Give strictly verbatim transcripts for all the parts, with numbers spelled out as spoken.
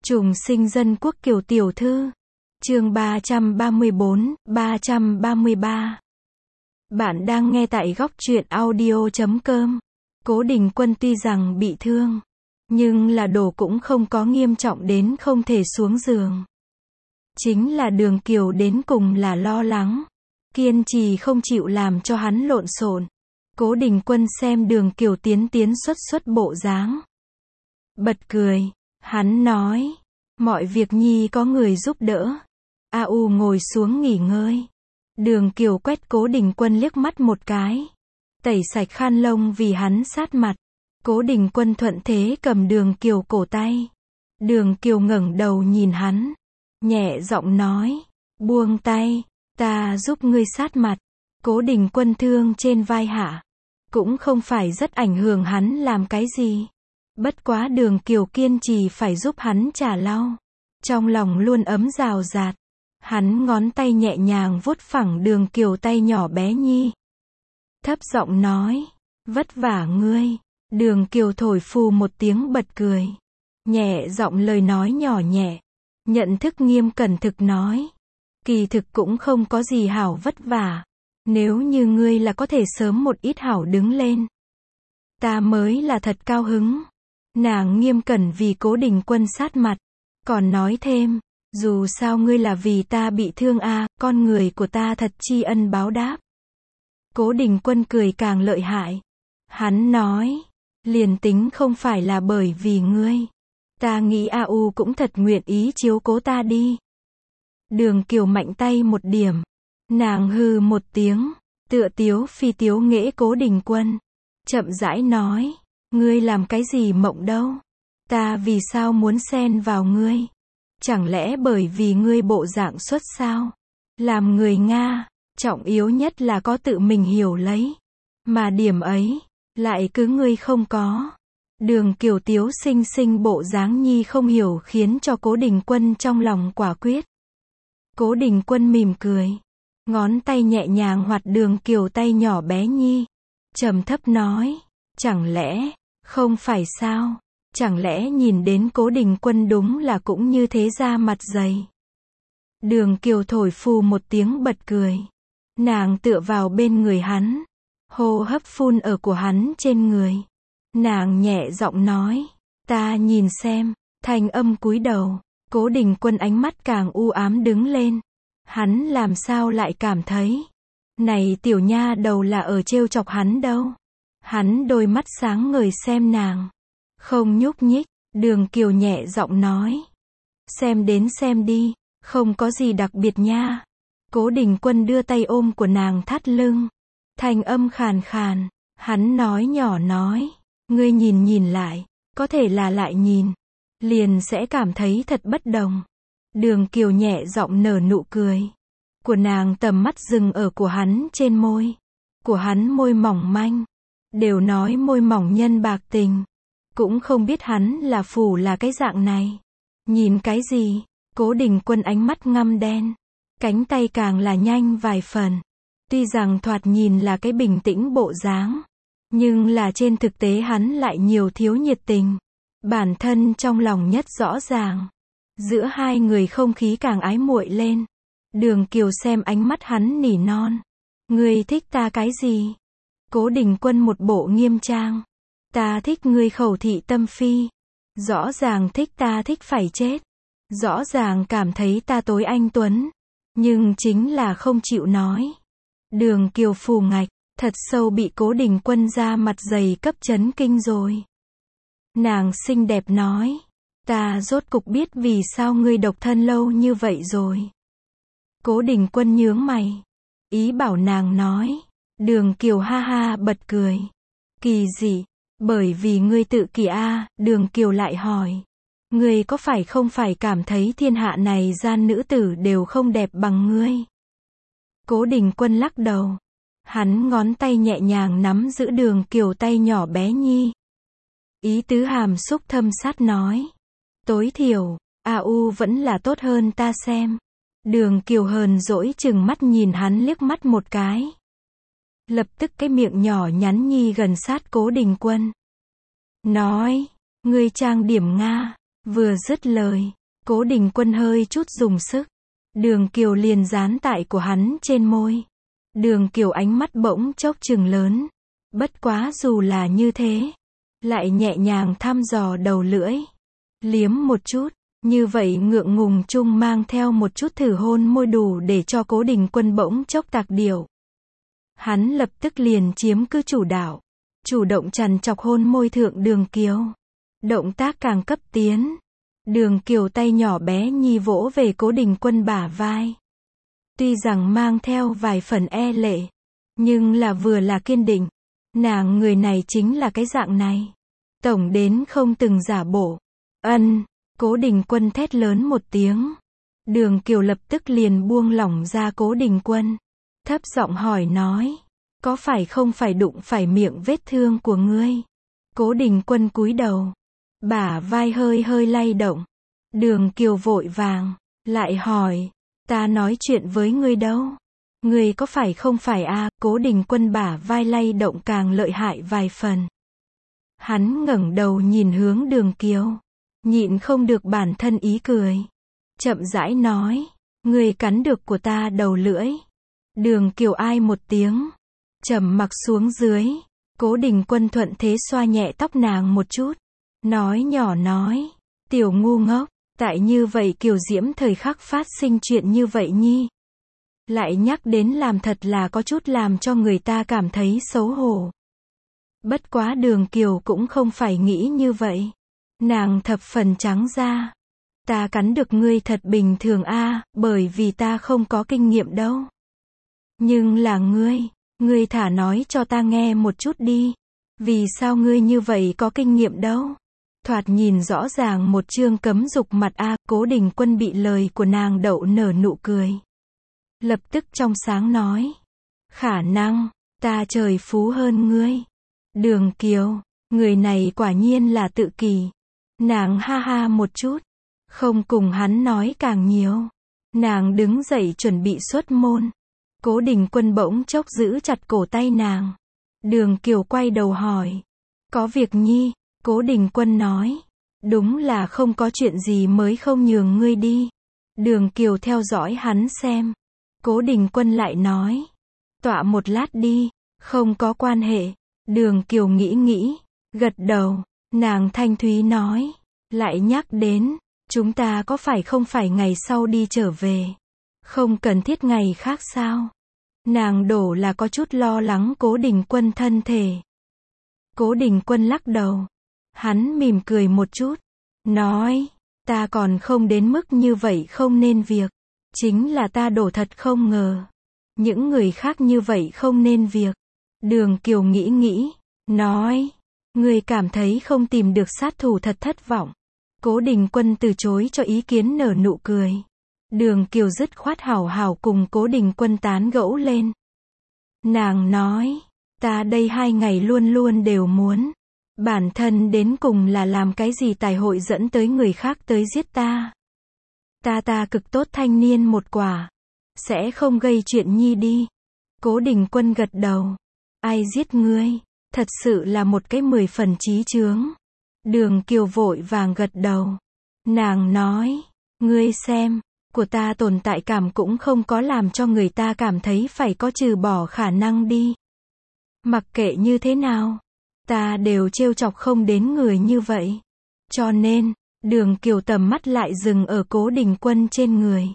Trùng sinh dân quốc Kiều tiểu thư. Chương ba trăm ba mươi bốn, ba trăm ba mươi ba. Bạn đang nghe tại góc truyện audio chấm com. Cố Đình Quân tuy rằng bị thương, nhưng là đổ cũng không có nghiêm trọng đến không thể xuống giường. Chính là Đường Kiều đến cùng là lo lắng, kiên trì không chịu làm cho hắn lộn xộn. Cố Đình Quân xem Đường Kiều tiến tiến xuất xuất bộ dáng, bật cười. Hắn nói, mọi việc nhi có người giúp đỡ. A U ngồi xuống nghỉ ngơi. Đường Kiều quét Cố Đình Quân liếc mắt một cái, tẩy sạch khăn lông vì hắn sát mặt. Cố Đình Quân thuận thế cầm Đường Kiều cổ tay. Đường Kiều ngẩng đầu nhìn hắn, nhẹ giọng nói, buông tay, ta giúp ngươi sát mặt. Cố Đình Quân thương trên vai hạ, cũng không phải rất ảnh hưởng hắn làm cái gì. Bất quá Đường Kiều kiên trì phải giúp hắn trả lau, trong lòng luôn ấm rào rạt. Hắn ngón tay nhẹ nhàng vuốt phẳng Đường Kiều tay nhỏ bé nhi, thấp giọng nói, vất vả ngươi. Đường Kiều thổi phù một tiếng bật cười, nhẹ giọng lời nói nhỏ nhẹ, nhận thức nghiêm cẩn thực nói, kỳ thực cũng không có gì hảo vất vả, nếu như ngươi là có thể sớm một ít hảo đứng lên, ta mới là thật cao hứng. Nàng nghiêm cẩn vì Cố Đình Quân sát mặt, còn nói thêm, dù sao ngươi là vì ta bị thương a, à, con người của ta thật tri ân báo đáp. Cố Đình Quân cười càng lợi hại. Hắn nói, liền tính không phải là bởi vì ngươi, ta nghĩ A U cũng thật nguyện ý chiếu cố ta đi. Đường Kiều mạnh tay một điểm, nàng hừ một tiếng, tựa tiếu phi tiếu nghễ Cố Đình Quân, chậm rãi nói, ngươi làm cái gì mộng đâu, ta vì sao muốn xen vào ngươi, chẳng lẽ bởi vì ngươi bộ dạng xuất sao, làm người Nga, trọng yếu nhất là có tự mình hiểu lấy, mà điểm ấy, lại cứ ngươi không có. Đường Kiều tiếu xinh xinh bộ dáng nhi không hiểu khiến cho Cố Đình Quân trong lòng quả quyết. Cố Đình Quân mỉm cười, ngón tay nhẹ nhàng hoạt Đường Kiều tay nhỏ bé nhi, trầm thấp nói, chẳng lẽ, không phải sao, chẳng lẽ nhìn đến Cố Đình Quân đúng là cũng như thế ra mặt dày. Đường Kiều thổi phù một tiếng bật cười, nàng tựa vào bên người hắn, hô hấp phun ở của hắn trên người. Nàng nhẹ giọng nói, ta nhìn xem, thanh âm cúi đầu. Cố Đình Quân ánh mắt càng u ám đứng lên. Hắn làm sao lại cảm thấy, này tiểu nha đầu là ở trêu chọc hắn đâu. Hắn đôi mắt sáng ngời xem nàng, không nhúc nhích. Đường Kiều nhẹ giọng nói, xem đến xem đi, không có gì đặc biệt nha. Cố Đình Quân đưa tay ôm của nàng thắt lưng, thanh âm khàn khàn. Hắn nói nhỏ nói, ngươi nhìn nhìn lại, có thể là lại nhìn, liền sẽ cảm thấy thật bất đồng. Đường Kiều nhẹ giọng nở nụ cười, của nàng tầm mắt dừng ở của hắn trên môi, của hắn môi mỏng manh. Đều nói môi mỏng nhân bạc tình, cũng không biết hắn là phủ là cái dạng này. Nhìn cái gì? Cố Đình Quân ánh mắt ngăm đen, cánh tay càng là nhanh vài phần. Tuy rằng thoạt nhìn là cái bình tĩnh bộ dáng, nhưng là trên thực tế hắn lại nhiều thiếu nhiệt tình. Bản thân trong lòng nhất rõ ràng, giữa hai người không khí càng ái muội lên. Đường Kiều xem ánh mắt hắn nỉ non, ngươi thích ta cái gì? Cố Đình Quân một bộ nghiêm trang, ta thích ngươi khẩu thị tâm phi, rõ ràng thích ta thích phải chết, rõ ràng cảm thấy ta tối anh tuấn, nhưng chính là không chịu nói. Đường Kiều phù ngạch, thật sâu bị Cố Đình Quân ra mặt dày cấp chấn kinh rồi. Nàng xinh đẹp nói, ta rốt cục biết vì sao ngươi độc thân lâu như vậy rồi. Cố Đình Quân nhướng mày, ý bảo nàng nói. Đường Kiều ha ha bật cười, kỳ dị, bởi vì ngươi tự kỷ a. À, Đường Kiều lại hỏi, ngươi có phải không phải cảm thấy thiên hạ này gian nữ tử đều không đẹp bằng ngươi? Cố Đình Quân lắc đầu, hắn ngón tay nhẹ nhàng nắm giữ Đường Kiều tay nhỏ bé nhi, ý tứ hàm xúc thâm sát nói, tối thiểu, A U vẫn là tốt hơn ta xem. Đường Kiều hờn dỗi chừng mắt nhìn hắn liếc mắt một cái, lập tức cái miệng nhỏ nhắn nhi gần sát Cố Đình Quân, nói, ngươi trang điểm Nga, Vừa dứt lời, Cố Đình Quân hơi chút dùng sức. Đường Kiều liền dán tại của hắn trên môi. Đường Kiều ánh mắt bỗng chốc trừng lớn. Bất quá dù là như thế, lại nhẹ nhàng thăm dò đầu lưỡi. Liếm một chút, như vậy ngượng ngùng chung mang theo một chút thử hôn môi đủ để cho Cố Đình Quân bỗng chốc tạc điểu. Hắn lập tức liền chiếm cứ chủ đạo, chủ động trằn chọc hôn môi thượng Đường Kiều. Động tác càng cấp tiến. Đường Kiều tay nhỏ bé nhi vỗ về Cố Đình Quân bả vai. Tuy rằng mang theo vài phần e lệ, nhưng là vừa là kiên định. Nàng người này chính là cái dạng này. Tổng đến không từng giả bộ. Ân, Cố Đình Quân thét lớn một tiếng. Đường Kiều lập tức liền buông lỏng ra Cố Đình Quân. Thấp giọng hỏi nói. Có phải không phải đụng phải miệng vết thương của ngươi? Cố Đình Quân cúi đầu. Bả vai hơi hơi lay động. Đường Kiều vội vàng. Lại hỏi. Ta nói chuyện với ngươi đâu? Ngươi có phải không phải a? À? Cố Đình Quân bả vai lay động càng lợi hại vài phần. Hắn ngẩng đầu nhìn hướng Đường Kiều. Nhịn không được bản thân ý cười. Chậm rãi nói. Ngươi cắn được của ta đầu lưỡi. Đường Kiều ai một tiếng. Trầm mặc xuống dưới. Cố Đình Quân thuận thế xoa nhẹ tóc nàng một chút. Nói nhỏ nói. Tiểu ngu ngốc. Tại như vậy kiều diễm thời khắc phát sinh chuyện như vậy nhi. Lại nhắc đến làm thật là có chút làm cho người ta cảm thấy xấu hổ. Bất quá Đường Kiều cũng không phải nghĩ như vậy. Nàng thập phần trắng ra. Ta cắn được ngươi thật bình thường a, à, bởi vì ta không có kinh nghiệm đâu. Nhưng là ngươi, ngươi thả nói cho ta nghe một chút đi. Vì sao ngươi như vậy có kinh nghiệm đâu? Thoạt nhìn rõ ràng một chương cấm dục mặt a. À, Cố Đình Quân bị lời của nàng đậu nở nụ cười. Lập tức trong sáng nói. Khả năng, ta trời phú hơn ngươi. Đường Kiều, người này quả nhiên là tự kỷ. Nàng ha ha một chút. Không cùng hắn nói càng nhiều. Nàng đứng dậy chuẩn bị xuất môn. Cố Đình Quân bỗng chốc giữ chặt cổ tay nàng. Đường Kiều quay đầu hỏi. Có việc nhi? Cố Đình Quân nói. Đúng là không có chuyện gì mới không nhường ngươi đi. Đường Kiều theo dõi hắn xem. Cố Đình Quân lại nói. Tọa một lát đi. Không có quan hệ. Đường Kiều nghĩ nghĩ. Gật đầu. Nàng thanh thúy nói. Lại nhắc đến. Chúng ta có phải không phải ngày sau đi trở về? Không cần thiết ngày khác sao? Nàng đổ là có chút lo lắng Cố Đình Quân thân thể. Cố Đình Quân lắc đầu. Hắn mỉm cười một chút. Nói. Ta còn không đến mức như vậy không nên việc. Chính là ta đổ thật không ngờ. Những người khác như vậy không nên việc. Đường Kiều nghĩ nghĩ. Nói. Người cảm thấy không tìm được sát thủ thật thất vọng. Cố Đình Quân từ chối cho ý kiến nở nụ cười. Đường Kiều dứt khoát hảo hảo cùng Cố Đình Quân tán gẫu lên. Nàng nói. Ta đây hai ngày luôn luôn đều muốn. Bản thân đến cùng là làm cái gì tài hội dẫn tới người khác tới giết ta. Ta ta cực tốt thanh niên một quả. Sẽ không gây chuyện nhi đi. Cố Đình Quân gật đầu. Ai giết ngươi? Thật sự là một cái mười phần trí chướng. Đường Kiều vội vàng gật đầu. Nàng nói. Ngươi xem. Của ta tồn tại cảm cũng không có làm cho người ta cảm thấy phải có trừ bỏ khả năng đi. Mặc kệ như thế nào. Ta đều trêu chọc không đến người như vậy. Cho nên, Đường Kiều tầm mắt lại dừng ở Cố Đình Quân trên người.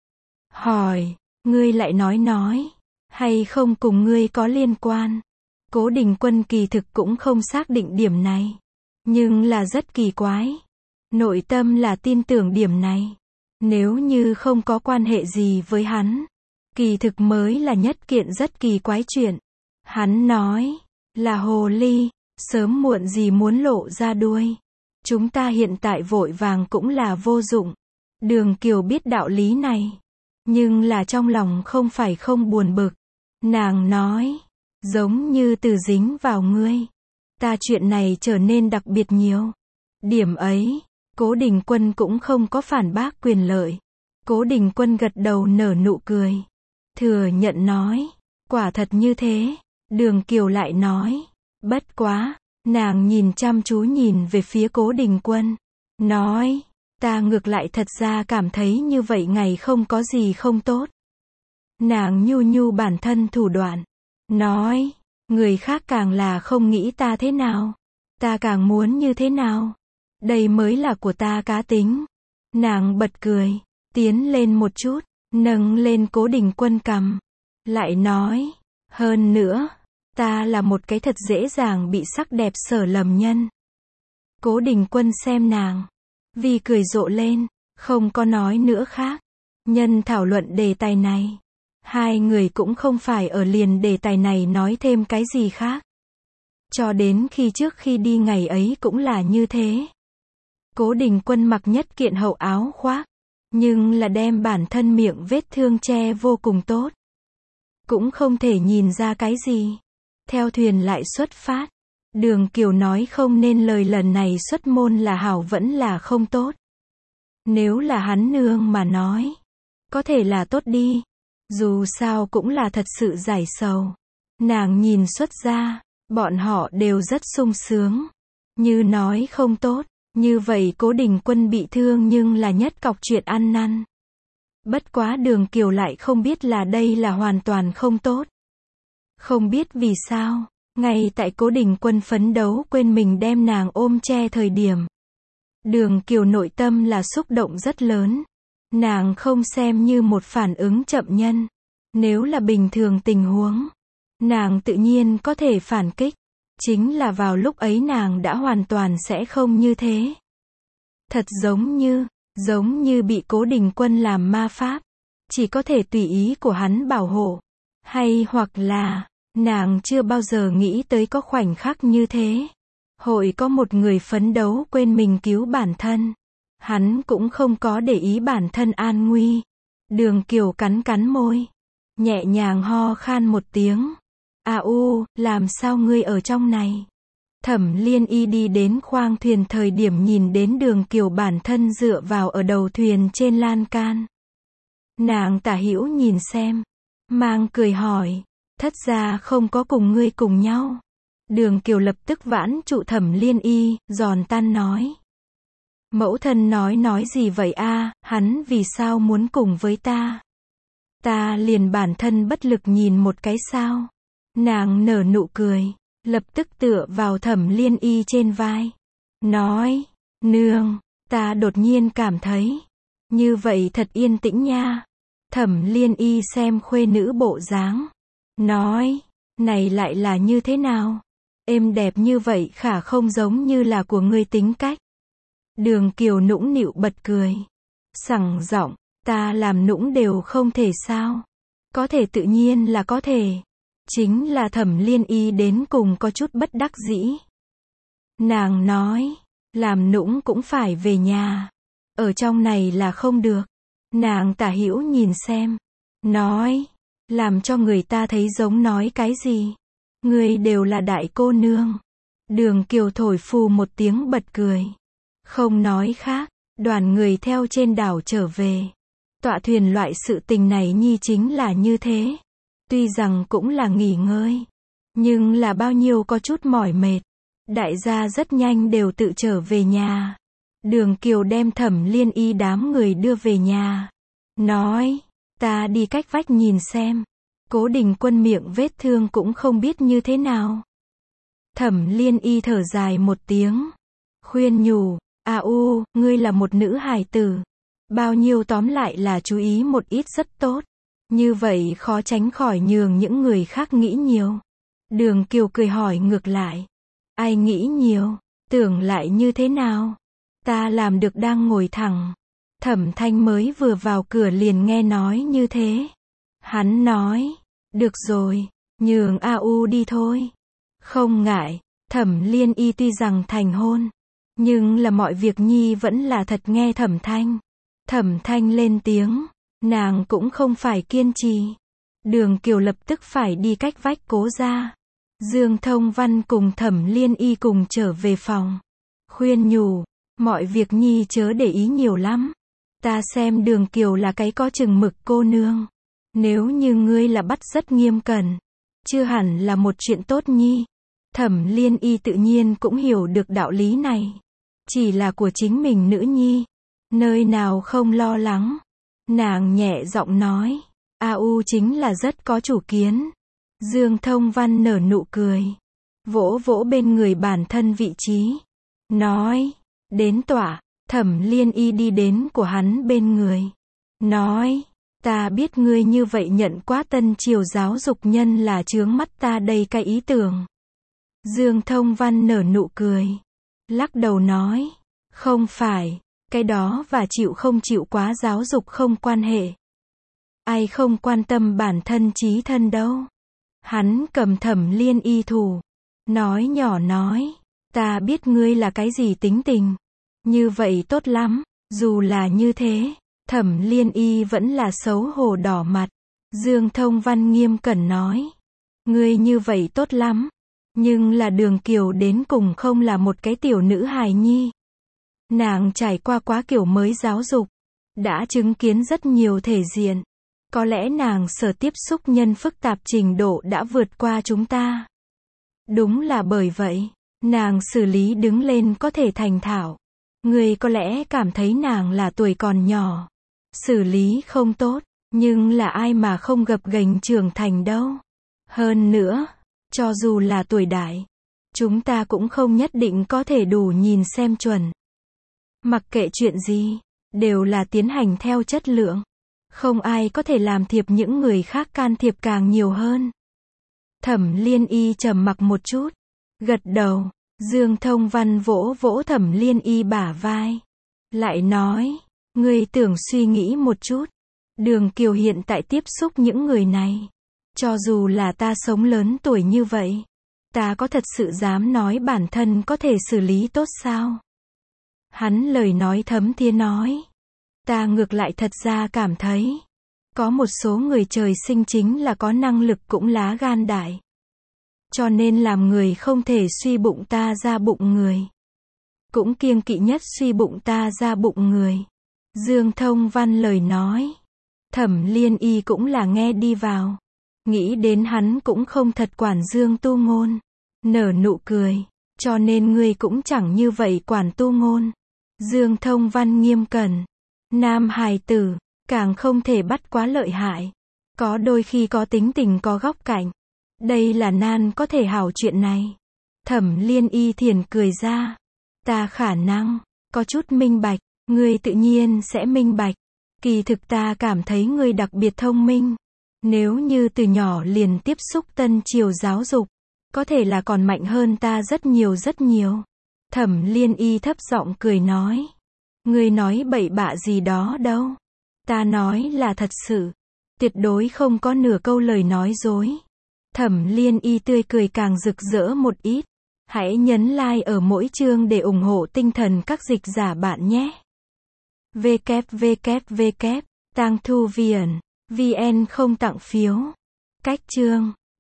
Hỏi, ngươi lại nói nói, hay không cùng ngươi có liên quan? Cố Đình Quân kỳ thực cũng không xác định điểm này. Nhưng là rất kỳ quái. Nội tâm là tin tưởng điểm này. Nếu như không có quan hệ gì với hắn, kỳ thực mới là nhất kiện rất kỳ quái chuyện. Hắn nói, là hồ ly, sớm muộn gì muốn lộ ra đuôi. Chúng ta hiện tại vội vàng cũng là vô dụng. Đường Kiều biết đạo lý này. Nhưng là trong lòng không phải không buồn bực. Nàng nói, giống như từ dính vào ngươi. Ta chuyện này trở nên đặc biệt nhiều. Điểm ấy, Cố Đình Quân cũng không có phản bác quyền lợi. Cố Đình Quân gật đầu nở nụ cười. Thừa nhận nói, quả thật như thế. Đường Kiều lại nói, bất quá, nàng nhìn chăm chú nhìn về phía Cố Đình Quân. nói, ta ngược lại thật ra cảm thấy như vậy ngày không có gì không tốt. Nàng nhu nhu bản thân thủ đoạn, nói, người khác càng là không nghĩ ta thế nào, ta càng muốn như thế nào. Đây mới là của ta cá tính. Nàng bật cười, tiến lên một chút, nâng lên Cố Đình Quân cằm, lại nói, hơn nữa, ta là một cái thật dễ dàng bị sắc đẹp sở lầm nhân. Cố Đình Quân xem nàng, vì cười rộ lên, không có nói nữa khác. Nhân thảo luận đề tài này, hai người cũng không phải ở liền đề tài này nói thêm cái gì khác. Cho đến khi trước khi đi ngày ấy cũng là như thế. Cố Đình Quân mặc nhất kiện hậu áo khoác, nhưng là đem bản thân miệng vết thương che vô cùng tốt. Cũng không thể nhìn ra cái gì. Theo thuyền lại xuất phát, Đường Kiều nói không nên lời lần này xuất môn là hảo vẫn là không tốt. Nếu là hắn nương mà nói, có thể là tốt đi. Dù sao cũng là thật sự giải sầu. Nàng nhìn xuất ra, bọn họ đều rất sung sướng. Như nói không tốt, như vậy Cố Đình Quân bị thương nhưng là nhất cọc chuyện ăn năn. Bất quá Đường Kiều lại không biết là đây là hoàn toàn không tốt. Không biết vì sao, ngay tại Cố Đình Quân phấn đấu quên mình đem nàng ôm che thời điểm. Đường Kiều nội tâm là xúc động rất lớn. Nàng không xem như một phản ứng chậm nhân. Nếu là bình thường tình huống, nàng tự nhiên có thể phản kích. Chính là vào lúc ấy nàng đã hoàn toàn sẽ không như thế. Thật giống như, giống như bị Cố Đình Quân làm ma pháp. Chỉ có thể tùy ý của hắn bảo hộ. Hay hoặc là, nàng chưa bao giờ nghĩ tới có khoảnh khắc như thế. Hội có một người phấn đấu quên mình cứu bản thân. Hắn cũng không có để ý bản thân an nguy. Đường Kiều cắn cắn môi, nhẹ nhàng ho khan một tiếng. A u, làm sao ngươi ở trong này? Thẩm Liên Y đi đến khoang thuyền thời điểm nhìn đến Đường Kiều bản thân dựa vào ở đầu thuyền trên lan can. Nàng tả hữu nhìn xem, mang cười hỏi, thất gia không có cùng ngươi cùng nhau. Đường Kiều lập tức vãn trụ Thẩm Liên Y, giòn tan nói. Mẫu thân nói nói gì vậy a, hắn vì sao muốn cùng với ta? Ta liền bản thân bất lực nhìn một cái sao? Nàng nở nụ cười, lập tức tựa vào Thẩm Liên Y trên vai. Nói, nương, ta đột nhiên cảm thấy, như vậy thật yên tĩnh nha. Thẩm Liên Y xem khuê nữ bộ dáng. Nói, này lại là như thế nào? Êm đẹp như vậy khả không giống như là của ngươi tính cách. Đường Kiều nũng nịu bật cười. Sẳng giọng, ta làm nũng đều không thể sao? Có thể tự nhiên là có thể. Chính là Thẩm Liên Y đến cùng có chút bất đắc dĩ. Nàng nói, làm nũng cũng phải về nhà. Ở trong này là không được. Nàng tả hữu nhìn xem. Nói, làm cho người ta thấy giống nói cái gì. Người đều là đại cô nương. Đường Kiều thổi phù một tiếng bật cười. Không nói khác, đoàn người theo trên đảo trở về. Tọa thuyền loại sự tình này nhi chính là như thế. Tuy rằng cũng là nghỉ ngơi, nhưng là bao nhiêu có chút mỏi mệt. Đại gia rất nhanh đều tự trở về nhà. Đường Kiều đem Thẩm Liên Y đám người đưa về nhà. Nói, ta đi cách vách nhìn xem. Cố Đình Quân miệng vết thương cũng không biết như thế nào. Thẩm Liên Y thở dài một tiếng. Khuyên nhủ, a u, ngươi là một nữ hài tử. Bao nhiêu tóm lại là chú ý một ít rất tốt. Như vậy khó tránh khỏi nhường những người khác nghĩ nhiều. Đường Kiều cười hỏi ngược lại. Ai nghĩ nhiều, tưởng lại như thế nào? Ta làm được đang ngồi thẳng. Thẩm Thanh mới vừa vào cửa liền nghe nói như thế. Hắn nói, được rồi, nhường a u đi thôi. Không ngại, Thẩm Liên Y tuy rằng thành hôn, nhưng là mọi việc nhi vẫn là thật nghe Thẩm Thanh. Thẩm Thanh lên tiếng, nàng cũng không phải kiên trì. Đường Kiều lập tức phải đi cách vách Cố gia. Dương Thông Văn cùng Thẩm Liên Y cùng trở về phòng. Khuyên nhủ, mọi việc nhi chớ để ý nhiều lắm. Ta xem Đường Kiều là cái có chừng mực cô nương. Nếu như ngươi là bắt rất nghiêm cẩn, chưa hẳn là một chuyện tốt nhi. Thẩm Liên Y tự nhiên cũng hiểu được đạo lý này. chỉ là của chính mình nữ nhi. Nơi nào không lo lắng. Nàng nhẹ giọng nói. A U chính là rất có chủ kiến. Dương Thông Văn nở nụ cười. Vỗ vỗ bên người bản thân vị trí. Nói. Đến tỏa. Thẩm Liên Y đi đến của hắn bên người. Nói. Ta biết ngươi như vậy nhận quá tân triều giáo dục nhân là chướng mắt ta đây cái ý tưởng. Dương Thông Văn nở nụ cười. Lắc đầu nói. Không phải. Cái đó và chịu không chịu quá giáo dục không quan hệ. Ai không quan tâm bản thân trí thân đâu. Hắn cầm Thẩm Liên Y thủ. Nói nhỏ nói. Ta biết ngươi là cái gì tính tình. Như vậy tốt lắm. Dù là như thế. Thẩm Liên Y vẫn là xấu hổ đỏ mặt. Dương Thông Văn nghiêm cẩn nói. Ngươi như vậy tốt lắm. Nhưng là Đường Kiều đến cùng không là một cái tiểu nữ hài nhi. Nàng trải qua quá kiểu mới giáo dục. Đã chứng kiến rất nhiều thể diện. Có lẽ nàng sở tiếp xúc nhân phức tạp trình độ đã vượt qua chúng ta. Đúng là bởi vậy. Nàng xử lý đứng lên có thể thành thạo. Ngươi có lẽ cảm thấy nàng là tuổi còn nhỏ. Xử lý không tốt. Nhưng là ai mà không gập ghềnh trưởng thành đâu. Hơn nữa. Cho dù là tuổi đại. Chúng ta cũng không nhất định có thể đủ nhìn xem chuẩn. Mặc kệ chuyện gì. Đều là tiến hành theo chất lượng. Không ai có thể làm thiệp những người khác can thiệp càng nhiều hơn. Thẩm Liên Y trầm mặc một chút. Gật đầu. Dương Thông Văn vỗ vỗ Thẩm Liên Y bả vai. Lại nói. Ngươi tưởng suy nghĩ một chút. Đường Kiều hiện tại tiếp xúc những người này. Cho dù là ta sống lớn tuổi như vậy. Ta có thật sự dám nói bản thân có thể xử lý tốt sao? Hắn lời nói thấm thía nói. Ta ngược lại thật ra cảm thấy. Có một số người trời sinh chính là có năng lực cũng lá gan đại. Cho nên làm người không thể suy bụng ta ra bụng người. Cũng kiêng kỵ nhất suy bụng ta ra bụng người. Dương Thông Văn lời nói. Thẩm Liên Y cũng là nghe đi vào. Nghĩ đến hắn cũng không thật quản Dương Tu Ngôn. Nở nụ cười. Cho nên ngươi cũng chẳng như vậy quản Tu Ngôn. Dương Thông Văn nghiêm cẩn. Nam hài tử. Càng không thể bắt quá lợi hại. Có đôi khi có tính tình có góc cạnh. Đây là nan có thể hảo chuyện này. Thẩm Liên Y thiền cười ra. Ta khả năng. Có chút minh bạch. Ngươi tự nhiên sẽ minh bạch. Kỳ thực ta cảm thấy ngươi đặc biệt thông minh. Nếu như từ nhỏ liền tiếp xúc tân triều giáo dục. Có thể là còn mạnh hơn ta rất nhiều rất nhiều. Thẩm Liên Y thấp giọng cười nói. Ngươi nói bậy bạ gì đó đâu. Ta nói là thật sự. Tuyệt đối không có nửa câu lời nói dối. Thẩm Liên Y tươi cười càng rực rỡ một ít. Hãy nhấn like ở mỗi chương để ủng hộ tinh thần các dịch giả bạn nhé. vê kép vê kép vê kép Tang Thu Viễn vê en không tặng phiếu. Cách chương